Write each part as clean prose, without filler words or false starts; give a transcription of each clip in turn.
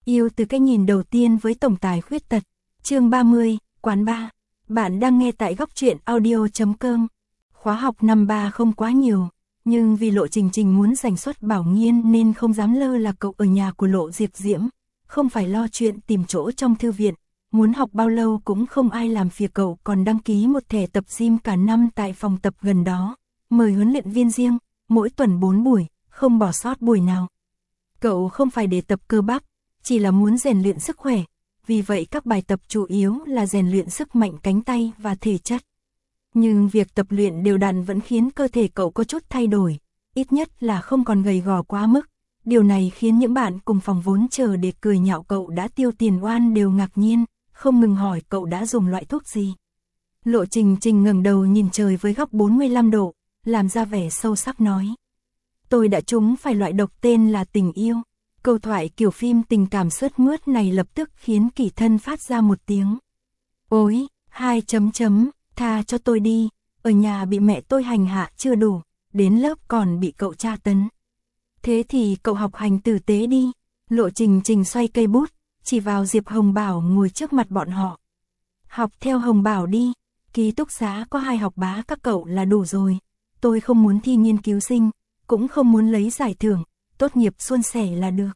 Yêu từ cái nhìn đầu tiên với tổng tài khuyết tật. Chương 30, quán bar. Bạn đang nghe tại góc truyện audio.com. Khóa học năm 3 không quá nhiều, nhưng vì Lộ Trình Trình muốn giành suất bảo nghiên nên không dám lơ là cậu ở nhà của Lộ Diệp Diễm, không phải lo chuyện tìm chỗ trong thư viện, muốn học bao lâu cũng không ai làm phiền cậu, còn đăng ký một thẻ tập gym cả năm tại phòng tập gần đó, mời huấn luyện viên riêng, mỗi tuần 4 buổi, không bỏ sót buổi nào. Cậu không phải để tập cơ bắp, chỉ là muốn rèn luyện sức khỏe, vì vậy các bài tập chủ yếu là rèn luyện sức mạnh cánh tay và thể chất. Nhưng việc tập luyện đều đặn vẫn khiến cơ thể cậu có chút thay đổi, ít nhất là không còn gầy gò quá mức. Điều này khiến những bạn cùng phòng vốn chờ để cười nhạo cậu đã tiêu tiền oan đều ngạc nhiên, không ngừng hỏi cậu đã dùng loại thuốc gì. Lộ Trình Trình ngẩng đầu nhìn trời với góc 45 độ, làm ra vẻ sâu sắc nói. Tôi đã trúng phải loại độc tên là tình yêu. Câu thoại kiểu phim tình cảm sướt mướt này lập tức khiến Kỳ Thân phát ra một tiếng. Ôi, tha cho tôi đi, ở nhà bị mẹ tôi hành hạ chưa đủ, đến lớp còn bị cậu tra tấn. Thế thì cậu học hành tử tế đi. Lộ Trình Trình xoay cây bút, chỉ vào Diệp Hồng Bảo ngồi trước mặt bọn họ. Học theo Hồng Bảo đi, ký túc xá có 2 học bá các cậu là đủ rồi. Tôi không muốn thi nghiên cứu sinh, cũng không muốn lấy giải thưởng, tốt nghiệp suôn sẻ là được.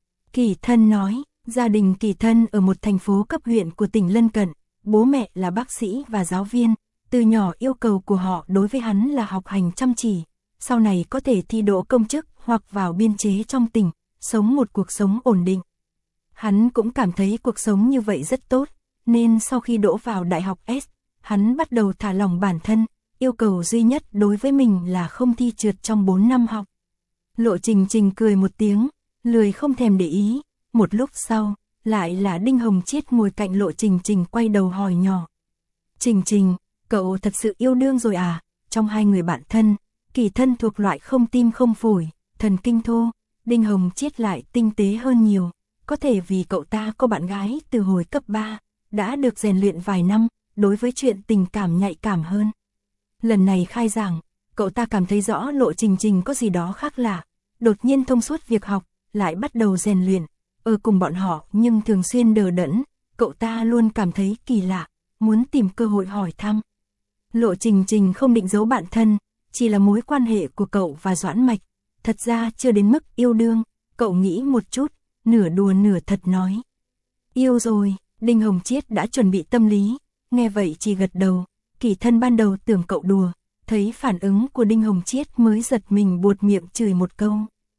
Kỳ Thân nói, gia đình Kỳ Thân ở một thành phố cấp huyện của tỉnh lân cận, bố mẹ là bác sĩ và giáo viên, từ nhỏ yêu cầu của họ đối với hắn là học hành chăm chỉ, sau này có thể thi đỗ công chức hoặc vào biên chế trong tỉnh, sống một cuộc sống ổn định. Hắn cũng cảm thấy cuộc sống như vậy rất tốt, nên sau khi đỗ vào đại học S, hắn bắt đầu thả lỏng bản thân, yêu cầu duy nhất đối với mình là không thi trượt trong 4 năm học. Lộ Trình Trình cười một tiếng, lười không thèm để ý, một lúc sau, lại là Đinh Hồng Chiết ngồi cạnh Lộ Trình Trình quay đầu hỏi nhỏ. Trình Trình, cậu thật sự yêu đương rồi à? Trong 2 người bạn thân, Kỳ Thân thuộc loại không tim không phổi, thần kinh thô, Đinh Hồng Chiết lại tinh tế hơn nhiều, có thể vì cậu ta có bạn gái từ hồi cấp 3, đã được rèn luyện vài năm, đối với chuyện tình cảm nhạy cảm hơn. Lần này khai giảng, cậu ta cảm thấy rõ Lộ Trình Trình có gì đó khác lạ, đột nhiên thông suốt việc học, lại bắt đầu rèn luyện, ở cùng bọn họ nhưng thường xuyên đờ đẫn, cậu ta luôn cảm thấy kỳ lạ, muốn tìm cơ hội hỏi thăm. Lộ Trình Trình không định giấu bạn thân, chỉ là mối quan hệ của cậu và Doãn Mạch, thật ra chưa đến mức yêu đương, cậu nghĩ một chút, nửa đùa nửa thật nói. Yêu rồi, Đinh Hồng Chiết đã chuẩn bị tâm lý, nghe vậy chỉ gật đầu, Kỳ Thân ban đầu tưởng cậu đùa, thấy phản ứng của Đinh Hồng Chiết mới giật mình buột miệng chửi một câu.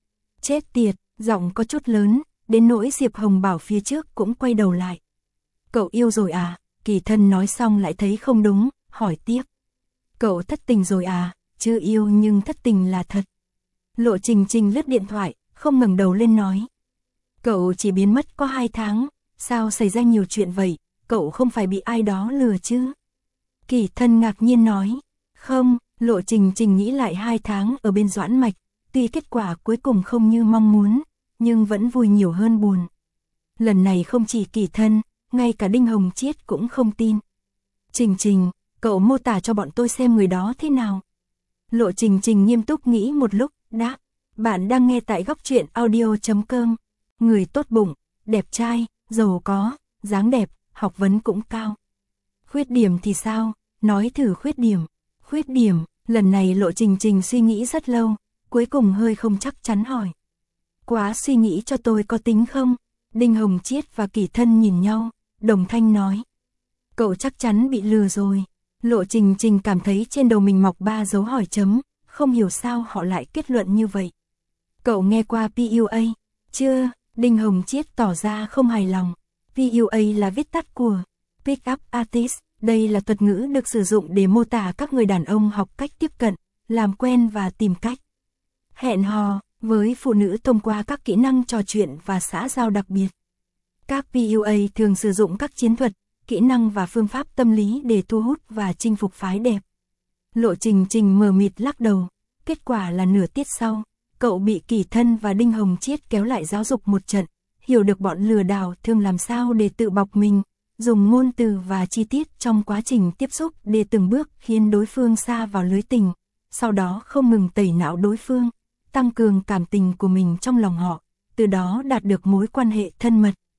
Chết tiệt, giọng có chút lớn, đến nỗi Diệp Hồng Bảo phía trước cũng quay đầu lại. Cậu yêu rồi à? Kỳ Thân nói xong lại thấy không đúng, hỏi tiếp. Cậu thất tình rồi à? Chưa yêu nhưng thất tình là thật. Lộ Trình Trình lướt điện thoại, không ngẩng đầu lên nói. Cậu chỉ biến mất có 2 tháng, sao xảy ra nhiều chuyện vậy? Cậu không phải bị ai đó lừa chứ? Kỳ Thân ngạc nhiên nói. Không, Lộ Trình Trình nghĩ lại 2 tháng ở bên Doãn Mạch, tuy kết quả cuối cùng không như mong muốn, nhưng vẫn vui nhiều hơn buồn. Lần này không chỉ Kỳ Thân, ngay cả Đinh Hồng Chiết cũng không tin. Trình Trình, cậu mô tả cho bọn tôi xem người đó thế nào? Lộ Trình Trình nghiêm túc nghĩ một lúc, đáp. Bạn đang nghe tại góc truyện audio.com. Người tốt bụng, đẹp trai, giàu có, dáng đẹp, học vấn cũng cao. Khuyết điểm thì sao? Nói thử khuyết điểm. Khuyết điểm, lần này Lộ Trình Trình suy nghĩ rất lâu, cuối cùng hơi không chắc chắn hỏi. Quá suy nghĩ cho tôi có tính không? Đinh Hồng Chiết và Kỳ Thân nhìn nhau, đồng thanh nói. Cậu chắc chắn bị lừa rồi. Lộ Trình Trình cảm thấy trên đầu mình mọc 3 dấu hỏi chấm, không hiểu sao họ lại kết luận như vậy. Cậu nghe qua PUA? Chưa, Đinh Hồng Chiết tỏ ra không hài lòng. PUA là viết tắt của Pick Up Artist, đây là thuật ngữ được sử dụng để mô tả các người đàn ông học cách tiếp cận, làm quen và tìm cách hẹn hò với phụ nữ thông qua các kỹ năng trò chuyện và xã giao đặc biệt. Các PUA thường sử dụng các chiến thuật, kỹ năng và phương pháp tâm lý để thu hút và chinh phục phái đẹp. Lộ Trình Trình mờ mịt lắc đầu, kết quả là nửa tiết sau, cậu bị Kỳ Thân và Đinh Hồng Chiết kéo lại giáo dục một trận, hiểu được bọn lừa đảo thường làm sao để tự bọc mình, dùng ngôn từ và chi tiết trong quá trình tiếp xúc để từng bước khiến đối phương sa vào lưới tình, sau đó không ngừng tẩy não đối phương, tăng cường cảm tình của mình trong lòng họ, từ đó đạt được mối quan hệ thân mật.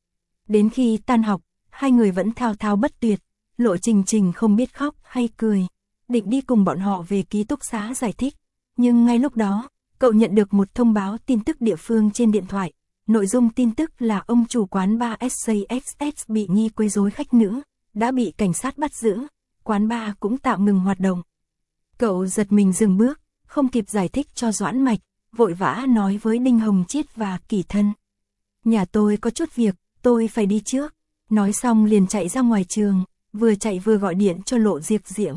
Đến khi tan học, hai người vẫn thao thao bất tuyệt, Lộ Trình Trình không biết khóc hay cười, định đi cùng bọn họ về ký túc xá giải thích. Nhưng ngay lúc đó, cậu nhận được một thông báo tin tức địa phương trên điện thoại. Nội dung tin tức là ông chủ quán bar SJXX bị nghi quấy rối khách nữ, đã bị cảnh sát bắt giữ, quán bar cũng tạm ngừng hoạt động. Cậu giật mình dừng bước, không kịp giải thích cho Doãn Mạch, vội vã nói với Đinh Hồng Chiết và Kỳ Thân. Nhà tôi có chút việc, tôi phải đi trước. Nói xong liền chạy ra ngoài trường, vừa chạy vừa gọi điện cho Lộ Diệp Diễm.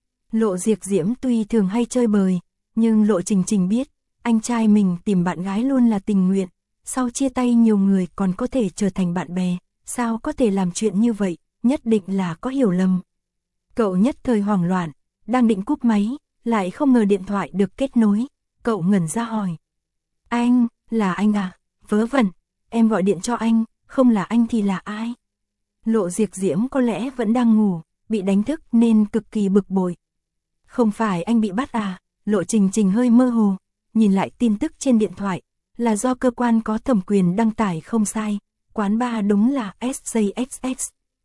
Lộ Diệp Diễm tuy thường hay chơi bời, nhưng Lộ Trình Trình biết, anh trai mình tìm bạn gái luôn là tình nguyện, sau chia tay nhiều người còn có thể trở thành bạn bè, sao có thể làm chuyện như vậy, nhất định là có hiểu lầm. Cậu nhất thời hoảng loạn, đang định cúp máy, lại không ngờ điện thoại được kết nối, cậu ngẩn ra hỏi. Anh, là anh à? Vớ vẩn, em gọi điện cho anh, không là anh thì là ai? Lộ Diệp Diễm có lẽ vẫn đang ngủ, bị đánh thức nên cực kỳ bực bội. Không phải anh bị bắt à? Lộ Trình Trình hơi mơ hồ, nhìn lại tin tức trên điện thoại, là do cơ quan có thẩm quyền đăng tải không sai, quán bar đúng là SJXX.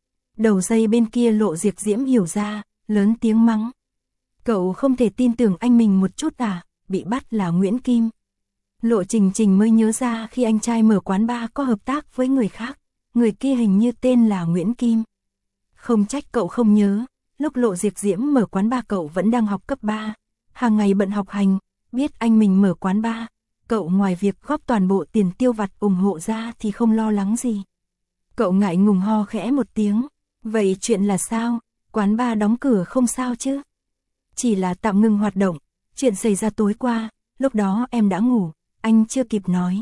Đầu dây bên kia Lộ Diệp Diễm hiểu ra, lớn tiếng mắng. Cậu không thể tin tưởng anh mình một chút à, bị bắt là Nguyễn Kim. Lộ Trình Trình mới nhớ ra khi anh trai mở quán bar có hợp tác với người khác, người kia hình như tên là Nguyễn Kim. Không trách cậu không nhớ, lúc Lộ Diệp Diễm mở quán bar cậu vẫn đang học cấp 3, hàng ngày bận học hành, biết anh mình mở quán bar, cậu ngoài việc góp toàn bộ tiền tiêu vặt ủng hộ ra thì không lo lắng gì. Cậu ngại ngùng ho khẽ một tiếng, vậy chuyện là sao, quán bar đóng cửa không sao chứ? Chỉ là tạm ngừng hoạt động, chuyện xảy ra tối qua, lúc đó em đã ngủ, anh chưa kịp nói.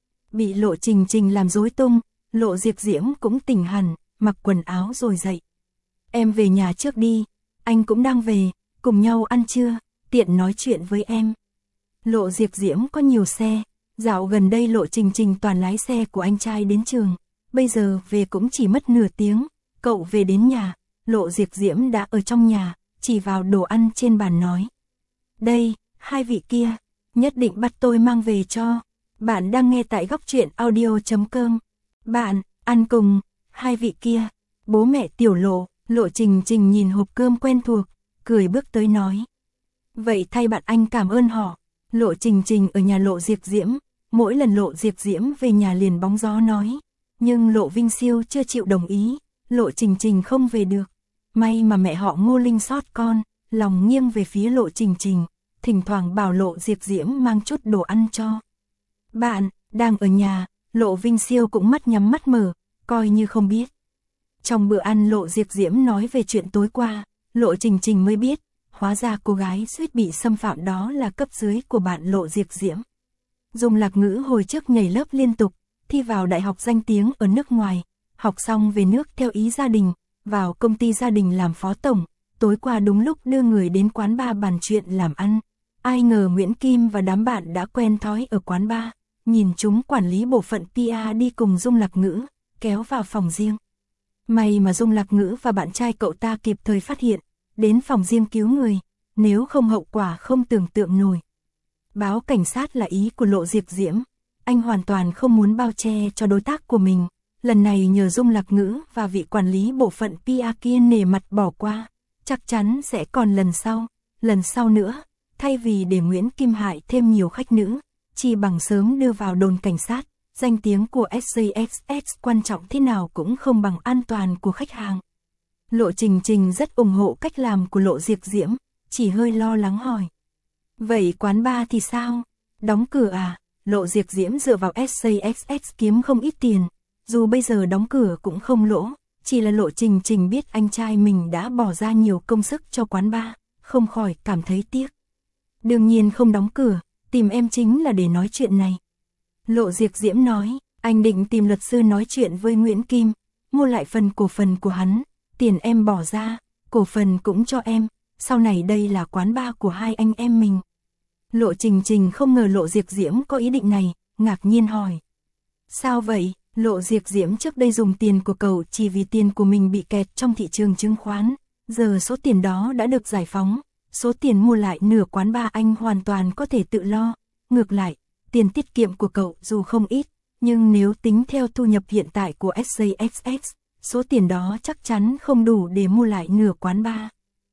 Bị Lộ Trình Trình làm rối tung, Lộ Diệp Diễm cũng tỉnh hẳn, mặc quần áo rồi dậy. Em về nhà trước đi, anh cũng đang về, cùng nhau ăn trưa, tiện nói chuyện với em. Lộ Diệp Diễm có nhiều xe, dạo gần đây Lộ Trình Trình toàn lái xe của anh trai đến trường, bây giờ về cũng chỉ mất nửa tiếng, cậu về đến nhà, Lộ Diệp Diễm đã ở trong nhà, chỉ vào đồ ăn trên bàn nói. Đây, hai vị kia, nhất định bắt tôi mang về cho. Bạn đang nghe tại góc truyện audio.com. Bạn, ăn cùng, hai vị kia, bố mẹ Tiểu Lộ. Lộ Trình Trình nhìn hộp cơm quen thuộc, cười bước tới nói. Vậy thay bạn anh cảm ơn họ. Lộ Trình Trình ở nhà Lộ Diệp Diễm, mỗi lần Lộ Diệp Diễm về nhà liền bóng gió nói. Nhưng Lộ Vinh Siêu chưa chịu đồng ý, Lộ Trình Trình không về được. May mà mẹ họ Ngô Linh sót con, lòng nghiêng về phía Lộ Trình Trình, thỉnh thoảng bảo Lộ Diệp Diễm mang chút đồ ăn cho. Bạn, đang ở nhà, Lộ Vinh Siêu cũng mắt nhắm mắt mở, coi như không biết. Trong bữa ăn Lộ Diệp Diễm nói về chuyện tối qua, Lộ Trình Trình mới biết, hóa ra cô gái suýt bị xâm phạm đó là cấp dưới của bạn Lộ Diệp Diễm. Dung Lạc Ngữ hồi trước nhảy lớp liên tục, thi vào đại học danh tiếng ở nước ngoài, học xong về nước theo ý gia đình, vào công ty gia đình làm phó tổng, tối qua đúng lúc đưa người đến quán bar bàn chuyện làm ăn. Ai ngờ Nguyễn Kim và đám bạn đã quen thói ở quán bar, nhìn chúng quản lý bộ phận PR đi cùng Dung Lạc Ngữ, kéo vào phòng riêng. May mà Dung Lạc Ngữ và bạn trai cậu ta kịp thời phát hiện, đến phòng riêng cứu người, nếu không hậu quả không tưởng tượng nổi. Báo cảnh sát là ý của Lộ Diệp Diễm, anh hoàn toàn không muốn bao che cho đối tác của mình, lần này nhờ Dung Lạc Ngữ và vị quản lý bộ phận PR kia nể mặt bỏ qua, chắc chắn sẽ còn lần sau nữa, thay vì để Nguyễn Kim hại thêm nhiều khách nữ, chỉ bằng sớm đưa vào đồn cảnh sát. Danh tiếng của SJXX quan trọng thế nào cũng không bằng an toàn của khách hàng. Lộ Trình Trình rất ủng hộ cách làm của Lộ Diệp Diễm, chỉ hơi lo lắng hỏi. Vậy quán bar thì sao? Đóng cửa à? Lộ Diệp Diễm dựa vào SJXX kiếm không ít tiền, dù bây giờ đóng cửa cũng không lỗ, chỉ là Lộ Trình Trình biết anh trai mình đã bỏ ra nhiều công sức cho quán bar, không khỏi cảm thấy tiếc. Đương nhiên không đóng cửa, tìm em chính là để nói chuyện này. Lộ Diệp Diễm nói, anh định tìm luật sư nói chuyện với Nguyễn Kim, mua lại phần cổ phần của hắn, tiền em bỏ ra, cổ phần cũng cho em, sau này đây là quán bar của hai anh em mình. Lộ Trình Trình không ngờ Lộ Diệp Diễm có ý định này, ngạc nhiên hỏi. Sao vậy? Lộ Diệp Diễm trước đây dùng tiền của cậu chỉ vì tiền của mình bị kẹt trong thị trường chứng khoán, giờ số tiền đó đã được giải phóng, số tiền mua lại nửa quán bar anh hoàn toàn có thể tự lo, ngược lại. Tiền tiết kiệm của cậu dù không ít, Nhưng nếu tính theo thu nhập hiện tại của SJXX, số tiền đó chắc chắn không đủ để mua lại nửa quán bar.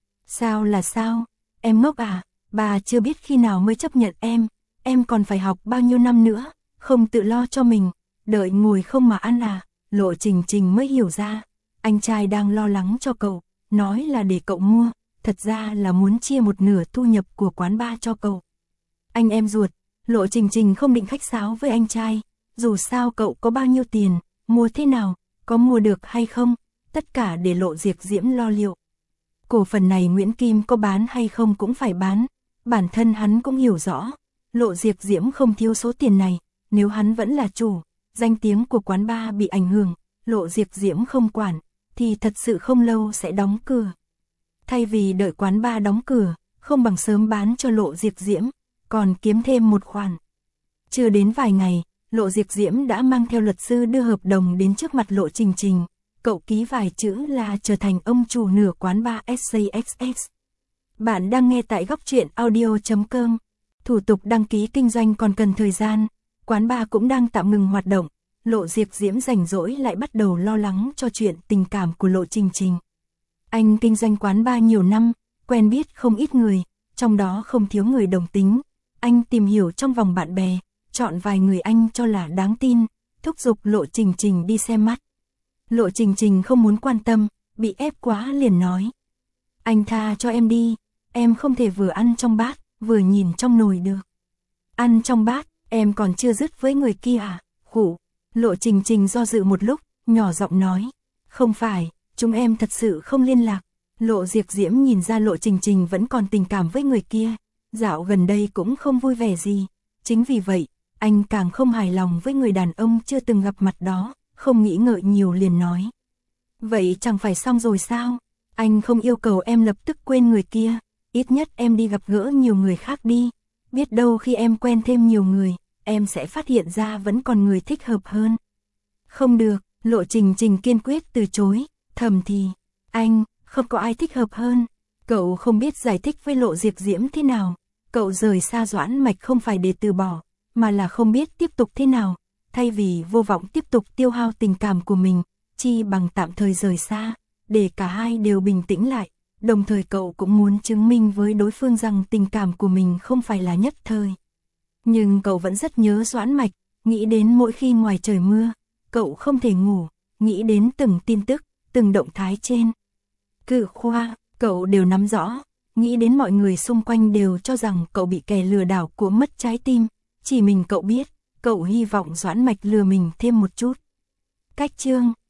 Sao là sao? Em ngốc à? Bà chưa biết khi nào mới chấp nhận em còn phải học bao nhiêu năm nữa, không tự lo cho mình, đợi ngồi không mà ăn à? Lộ Trình Trình mới hiểu ra, anh trai đang lo lắng cho cậu, nói là để cậu mua, thật ra là muốn chia một nửa thu nhập của quán bar cho cậu. Anh em ruột, Lộ Trình Trình không định khách sáo với anh trai, dù sao cậu có bao nhiêu tiền, mua thế nào, có mua được hay không, tất cả để Lộ Diệc Diễm lo liệu. Cổ phần này Nguyễn Kim có bán hay không cũng phải bán, bản thân hắn cũng hiểu rõ, Lộ Diệc Diễm không thiếu số tiền này, nếu hắn vẫn là chủ, danh tiếng của quán bar bị ảnh hưởng, Lộ Diệc Diễm không quản, thì thật sự không lâu sẽ đóng cửa. Thay vì đợi quán bar đóng cửa, không bằng sớm bán cho Lộ Diệc Diễm, còn kiếm thêm một khoản. Chưa đến vài ngày, Lộ Diệc Diễm đã mang theo luật sư đưa hợp đồng đến trước mặt Lộ Trình Trình, cậu ký vài chữ là trở thành ông chủ nửa quán bar SJXX. Bạn đang nghe tại góc truyện audio.com. Thủ tục đăng ký kinh doanh còn cần thời gian, quán bar cũng đang tạm ngừng hoạt động, Lộ Diệc Diễm rảnh rỗi lại bắt đầu lo lắng cho chuyện tình cảm của Lộ Trình Trình. Anh kinh doanh quán bar nhiều năm, quen biết không ít người, trong đó không thiếu người đồng tính. Anh tìm hiểu trong vòng bạn bè, chọn vài người anh cho là đáng tin, thúc giục Lộ Trình Trình đi xem mắt. Lộ Trình Trình không muốn quan tâm, bị ép quá liền nói. Anh tha cho em đi, em không thể vừa ăn trong bát, vừa nhìn trong nồi được. Ăn trong bát, em còn chưa dứt với người kia à? Khủ. Lộ Trình Trình do dự một lúc, nhỏ giọng nói. Không phải, chúng em thật sự không liên lạc. Lộ Diệc Diễm nhìn ra Lộ Trình Trình vẫn còn tình cảm với người kia. Dạo gần đây cũng không vui vẻ gì. Chính vì vậy, anh càng không hài lòng với người đàn ông chưa từng gặp mặt đó, không nghĩ ngợi nhiều liền nói. Vậy chẳng phải xong rồi sao? Anh không yêu cầu em lập tức quên người kia, ít nhất em đi gặp gỡ nhiều người khác đi. Biết đâu khi em quen thêm nhiều người, em sẽ phát hiện ra vẫn còn người thích hợp hơn. Không được, Lộ Trình Trình kiên quyết từ chối, thầm thì, anh, không có ai thích hợp hơn. Cậu không biết giải thích với Lộ Diệc Diễm thế nào, cậu rời xa Doãn Mạch không phải để từ bỏ, mà là không biết tiếp tục thế nào, thay vì vô vọng tiếp tục tiêu hao tình cảm của mình, chi bằng tạm thời rời xa, để cả hai đều bình tĩnh lại. Đồng thời cậu cũng muốn chứng minh với đối phương rằng tình cảm của mình không phải là nhất thời. Nhưng cậu vẫn rất nhớ Doãn Mạch, nghĩ đến mỗi khi ngoài trời mưa, cậu không thể ngủ, nghĩ đến từng tin tức, từng động thái trên Cự Khoa, cậu đều nắm rõ, nghĩ đến mọi người xung quanh đều cho rằng cậu bị kẻ lừa đảo của mất trái tim, chỉ mình cậu biết, cậu hy vọng Doãn Mạch lừa mình thêm một chút. Cách chương